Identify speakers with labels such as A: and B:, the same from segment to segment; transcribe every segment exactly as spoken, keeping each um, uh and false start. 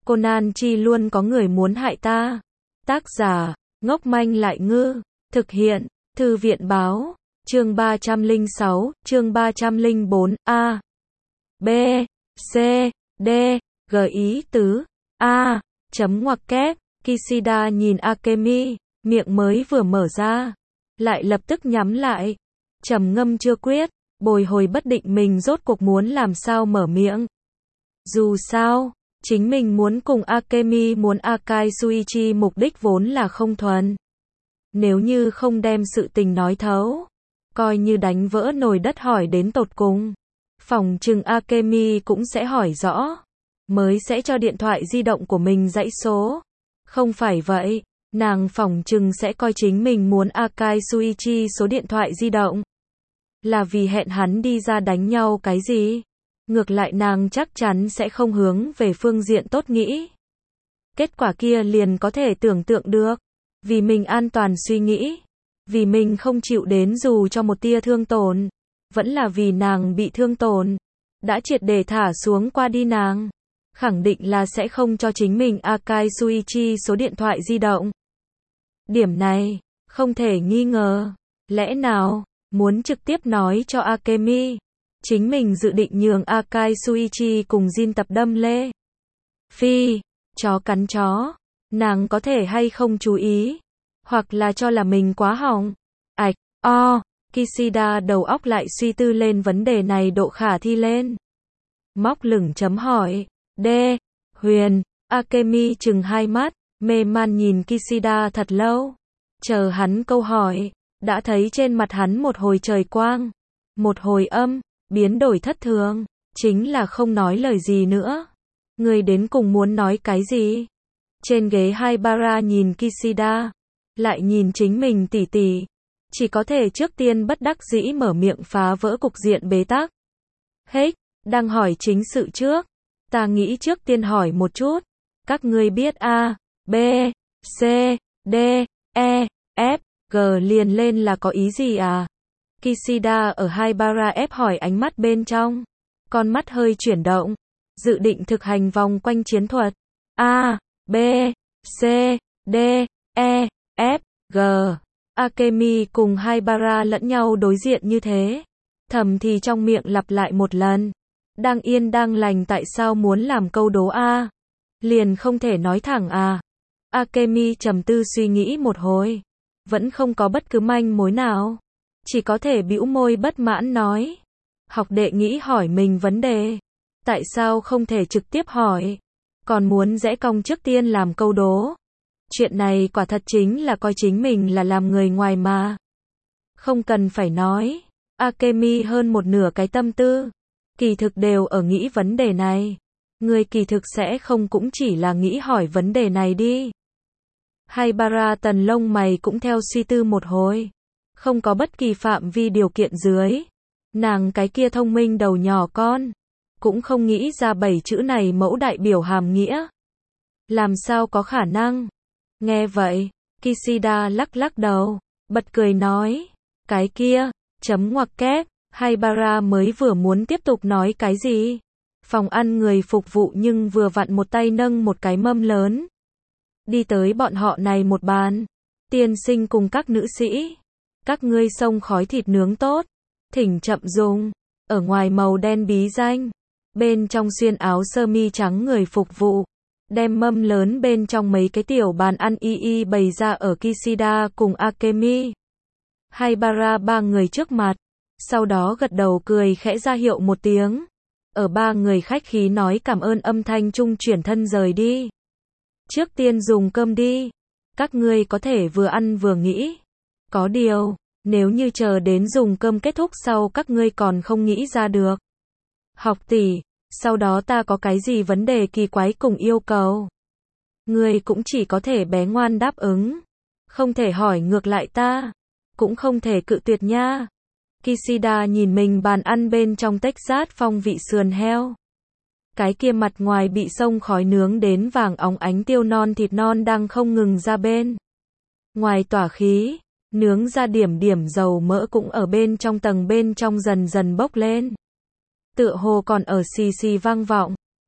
A: Conan chi luôn có người muốn hại ta. Tác giả, ngốc manh lại ngư. Thực hiện, Thư viện Báo. Chương ba trăm lẻ sáu, chương ba trăm lẻ bốn, A. B. C. D. G ý tứ. A. Chấm ngoặc kép. Kishida nhìn Akemi, miệng mới vừa mở ra, lại lập tức nhắm lại. Trầm ngâm chưa quyết, bồi hồi bất định mình rốt cuộc muốn làm sao mở miệng. Dù sao, chính mình muốn cùng Akemi muốn Akai Suichi mục đích vốn là không thuần. Nếu như không đem sự tình nói thấu, coi như đánh vỡ nồi đất hỏi đến tột cùng, phòng trừng Akemi cũng sẽ hỏi rõ, mới sẽ cho điện thoại di động của mình dãy số. Không phải vậy, nàng phỏng chừng sẽ coi chính mình muốn Akai Suichi số điện thoại di động là vì hẹn hắn đi ra đánh nhau cái gì. Ngược lại nàng chắc chắn sẽ không hướng về phương diện tốt nghĩ. Kết quả kia liền có thể tưởng tượng được. Vì mình an toàn suy nghĩ, vì mình không chịu đến dù cho một tia thương tổn, vẫn là vì nàng bị thương tổn, đã triệt để thả xuống qua đi nàng, khẳng định là sẽ không cho chính mình Akai Suichi số điện thoại di động. Điểm này, không thể nghi ngờ. Lẽ nào, muốn trực tiếp nói cho Akemi, chính mình dự định nhường Akai Suichi cùng Jin tập đâm lê. Phi, chó cắn chó, nàng có thể hay không chú ý, hoặc là cho là mình quá hỏng. Ảch, o, Kishida đầu óc lại suy tư lên vấn đề này độ khả thi lên. Móc lửng chấm hỏi. D. Huyền, Akemi chừng hai mắt, mê man nhìn Kishida thật lâu. Chờ hắn câu hỏi, đã thấy trên mặt hắn một hồi trời quang, một hồi âm, biến đổi thất thường, chính là không nói lời gì nữa. Người đến cùng muốn nói cái gì? Trên ghế Haibara nhìn Kishida, lại nhìn chính mình tỉ tỉ, chỉ có thể trước tiên bất đắc dĩ mở miệng phá vỡ cục diện bế tắc. Hết, đang hỏi chính sự trước. Ta nghĩ trước tiên hỏi một chút, các ngươi biết A, B, C, D, E, F, G liền lên là có ý gì à? Kishida ở Haibara ép hỏi ánh mắt bên trong, con mắt hơi chuyển động, dự định thực hành vòng quanh chiến thuật. A, B, C, D, E, F, G. Akemi cùng Haibara lẫn nhau đối diện như thế, thầm thì trong miệng lặp lại một lần. Đang yên đang lành tại sao muốn làm câu đố A? Liền không thể nói thẳng à? Akemi trầm tư suy nghĩ một hồi, vẫn không có bất cứ manh mối nào, chỉ có thể bĩu môi bất mãn nói. Học đệ nghĩ hỏi mình vấn đề, tại sao không thể trực tiếp hỏi, còn muốn rẽ cong trước tiên làm câu đố. Chuyện này quả thật chính là coi chính mình là làm người ngoài mà. Không cần phải nói, Akemi hơn một nửa cái tâm tư, kỳ thực đều ở nghĩ vấn đề này. Người kỳ thực sẽ không cũng chỉ là nghĩ hỏi vấn đề này đi. Haibara tần lông mày cũng theo suy tư một hồi. Không có bất kỳ phạm vi điều kiện dưới, nàng cái kia thông minh đầu nhỏ con, cũng không nghĩ ra bảy chữ này mẫu đại biểu hàm nghĩa. Làm sao có khả năng? Nghe vậy, Kishida lắc lắc đầu, bật cười nói, cái kia, chấm ngoặc kép. Haibara mới vừa muốn tiếp tục nói cái gì, phòng ăn người phục vụ nhưng vừa vặn một tay nâng một cái mâm lớn, đi tới bọn họ này một bàn. Tiên sinh cùng các nữ sĩ, các ngươi xông khói thịt nướng tốt, thỉnh chậm dùng. Ở ngoài màu đen bí danh, bên trong xuyên áo sơ mi trắng người phục vụ, đem mâm lớn bên trong mấy cái tiểu bàn ăn y y bày ra ở Kishida cùng Akemi, Haibara ba người trước mặt. Sau đó gật đầu cười khẽ ra hiệu một tiếng. Ở ba người khách khí nói cảm ơn âm thanh trung chuyển thân rời đi. Trước tiên dùng cơm đi. Các ngươi có thể vừa ăn vừa nghĩ. Có điều, nếu như chờ đến dùng cơm kết thúc sau các ngươi còn không nghĩ ra được. Học tỷ, sau đó ta có cái gì vấn đề kỳ quái cùng yêu cầu, ngươi cũng chỉ có thể bé ngoan đáp ứng. Không thể hỏi ngược lại ta, cũng không thể cự tuyệt nha. Kishida nhìn mình bàn ăn bên trong Texas phong vị sườn heo. Cái kia mặt ngoài bị xông khói nướng đến vàng óng ánh tiêu non thịt non đang không ngừng ra bên ngoài tỏa khí, nướng ra điểm điểm dầu mỡ cũng ở bên trong tầng bên trong dần dần bốc lên. Tựa hồ còn ở xì xì vang vọng.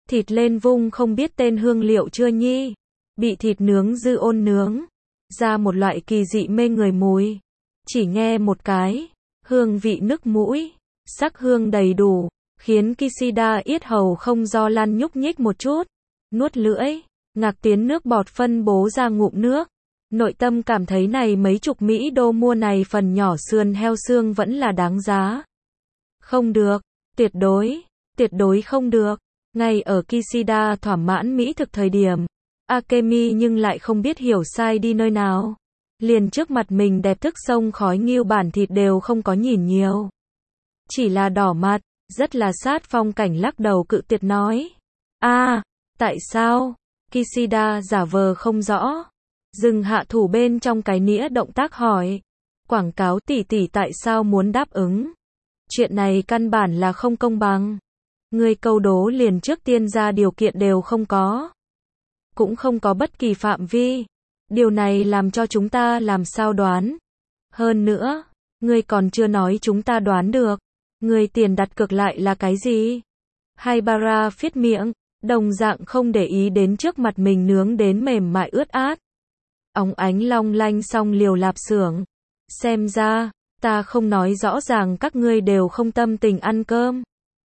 A: Thịt lên vung không biết tên hương liệu chưa nhi? Bị thịt nướng dư ôn nướng ra một loại kỳ dị mê người mùi. Chỉ nghe một cái, hương vị nức mũi, sắc hương đầy đủ, khiến Kishida yết hầu không do lăn nhúc nhích một chút. Nuốt lưỡi, ngạc tiến nước bọt phân bố ra ngụm nước. Nội tâm cảm thấy này mấy chục Mỹ đô mua này phần nhỏ sườn heo xương vẫn là đáng giá. Không được, tuyệt đối, tuyệt đối không được. Ngay ở Kishida thỏa mãn mỹ thực thời điểm, Akemi nhưng lại không biết hiểu sai đi nơi nào. Liền trước mặt mình đẹp thức sông khói nghiêu bản thịt đều không có nhìn nhiều. Chỉ là đỏ mặt, rất là sát phong cảnh lắc đầu cự tuyệt nói. a à, tại sao? Kishida giả vờ không rõ. Dừng hạ thủ bên trong cái nĩa động tác hỏi. Quảng cáo tỷ tỷ tại sao muốn đáp ứng? Chuyện này căn bản là không công bằng. Người câu đố liền trước tiên ra điều kiện đều không có. Cũng không có bất kỳ phạm vi. Điều này làm cho chúng ta làm sao đoán. Hơn nữa, ngươi còn chưa nói chúng ta đoán được. Ngươi tiền đặt cược lại là cái gì? Haibara phiết miệng, đồng dạng không để ý đến trước mặt mình nướng đến mềm mại ướt át. Óng ánh long lanh song liều lạp xưởng. Xem ra, ta không nói rõ ràng các ngươi đều không tâm tình ăn cơm.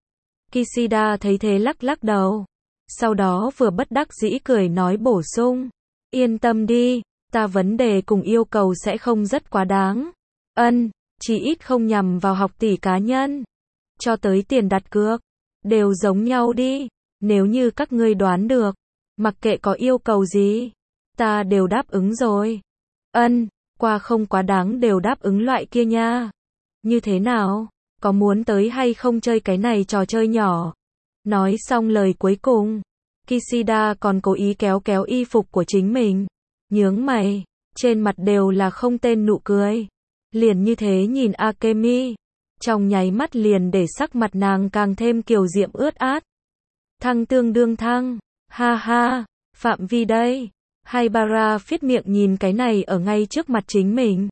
A: Kishida thấy thế lắc lắc đầu. Sau đó vừa bất đắc dĩ cười nói bổ sung. Yên tâm đi, ta vấn đề cùng yêu cầu sẽ không rất quá đáng. Ân, chỉ ít không nhằm vào học tỷ cá nhân. Cho tới tiền đặt cược, đều giống nhau đi. Nếu như các ngươi đoán được, mặc kệ có yêu cầu gì, ta đều đáp ứng rồi. Ân, qua không quá đáng đều đáp ứng loại kia nha. Như thế nào? Có muốn tới hay không chơi cái này trò chơi nhỏ? Nói xong lời cuối cùng, Kishida còn cố ý kéo kéo y phục của chính mình. Nhướng mày, trên mặt đều là không tên nụ cười. Liền như thế nhìn Akemi, trong nháy mắt liền để sắc mặt nàng càng thêm kiều diễm ướt át. Thăng tương đương thăng, ha ha, phạm vi đây. Haibara phiết miệng nhìn cái này ở ngay trước mặt chính mình.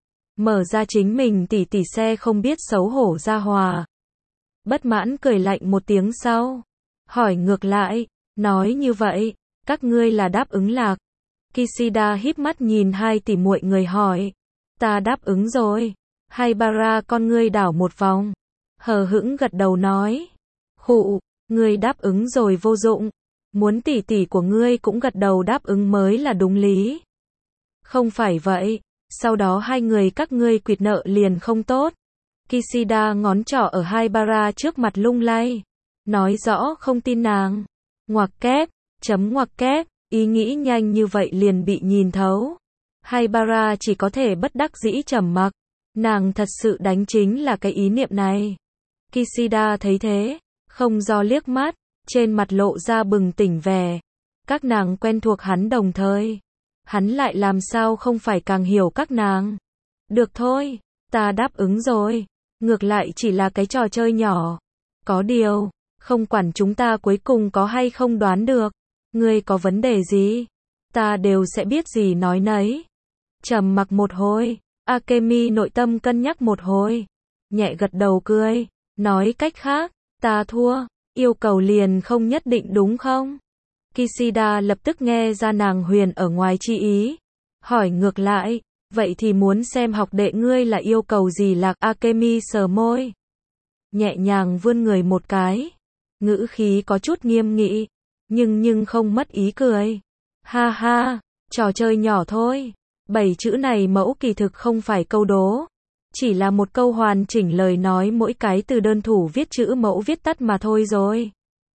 A: Mở ra chính mình tỉ tỉ xe không biết xấu hổ ra hòa. Bất mãn cười lạnh một tiếng sau. Hỏi ngược lại, nói như vậy, các ngươi là đáp ứng lạc. Kishida híp mắt nhìn hai tỷ muội người hỏi. Ta đáp ứng rồi. Haibara con ngươi đảo một vòng. Hờ hững gật đầu nói. Khụ, ngươi đáp ứng rồi vô dụng. Muốn tỷ tỷ của ngươi cũng gật đầu đáp ứng mới là đúng lý. Không phải vậy. Sau đó hai người các ngươi quỵt nợ liền không tốt. Kishida ngón trỏ ở Haibara trước mặt lung lay. Nói rõ không tin nàng. Ngoặc kép, chấm ngoặc kép, ý nghĩ nhanh như vậy liền bị nhìn thấu. Haibara chỉ có thể bất đắc dĩ trầm mặc. Nàng thật sự đánh chính là cái ý niệm này. Kishida thấy thế, không do liếc mắt, trên mặt lộ ra bừng tỉnh vẻ. Các nàng quen thuộc hắn đồng thời. Hắn lại làm sao không phải càng hiểu các nàng. Được thôi, ta đáp ứng rồi. Ngược lại chỉ là cái trò chơi nhỏ. Có điều, không quản chúng ta cuối cùng có hay không đoán được. Ngươi có vấn đề gì? Ta đều sẽ biết gì nói nấy. Trầm mặc một hồi, Akemi nội tâm cân nhắc một hồi. Nhẹ gật đầu cười, nói cách khác, ta thua, yêu cầu liền không nhất định đúng không? Kishida lập tức nghe ra nàng huyền ở ngoài chi ý. Hỏi ngược lại, vậy thì muốn xem học đệ ngươi là yêu cầu gì lạc. Akemi sờ môi. Nhẹ nhàng vươn người một cái. Ngữ khí có chút nghiêm nghị. Nhưng nhưng không mất ý cười. Ha ha, trò chơi nhỏ thôi. Bảy chữ này mẫu kỳ thực không phải câu đố. Chỉ là một câu hoàn chỉnh lời nói mỗi cái từ đơn thủ viết chữ mẫu viết tắt mà thôi rồi.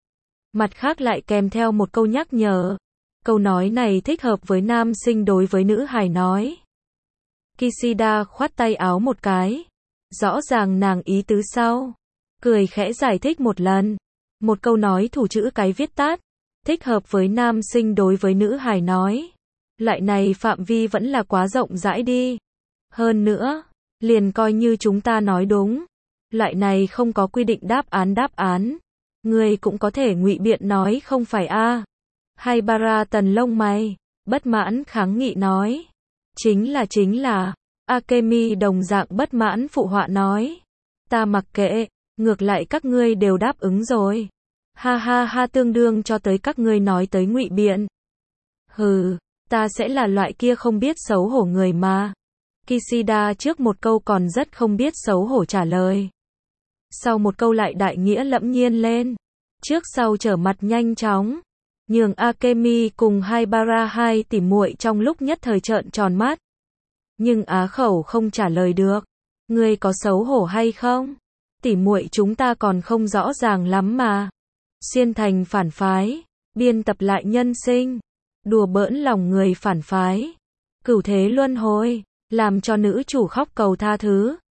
A: Mặt khác lại kèm theo một câu nhắc nhở. Câu nói này thích hợp với nam sinh đối với nữ hài nói. Kishida khoát tay áo một cái. Rõ ràng nàng ý tứ sau. Cười khẽ giải thích một lần. Một câu nói thủ chữ cái viết tắt. Thích hợp với nam sinh đối với nữ hài nói. Loại này phạm vi vẫn là quá rộng rãi đi. Hơn nữa, liền coi như chúng ta nói đúng. Loại này không có quy định đáp án đáp án. Ngươi cũng có thể ngụy biện nói không phải a à. Haibara tần lông mày, bất mãn kháng nghị nói. Chính là chính là. Akemi đồng dạng bất mãn phụ họa nói. Ta mặc kệ, ngược lại các ngươi đều đáp ứng rồi. Ha ha ha, tương đương cho tới các ngươi nói tới ngụy biện. Hừ, ta sẽ là loại kia không biết xấu hổ người mà. Kishida trước một câu còn rất không biết xấu hổ trả lời. Sau một câu lại đại nghĩa lẫm nhiên lên. Trước sau trở mặt nhanh chóng. Nhường Akemi cùng Haibara hai tỉ muội trong lúc nhất thời trợn tròn mắt. Nhưng á khẩu không trả lời được. Ngươi có xấu hổ hay không? Tỉ muội chúng ta còn không rõ ràng lắm mà. Xuyên thành phản phái. Biên tập lại nhân sinh. Đùa bỡn lòng người phản phái. Cửu thế luân hồi. Làm cho nữ chủ khóc cầu tha thứ.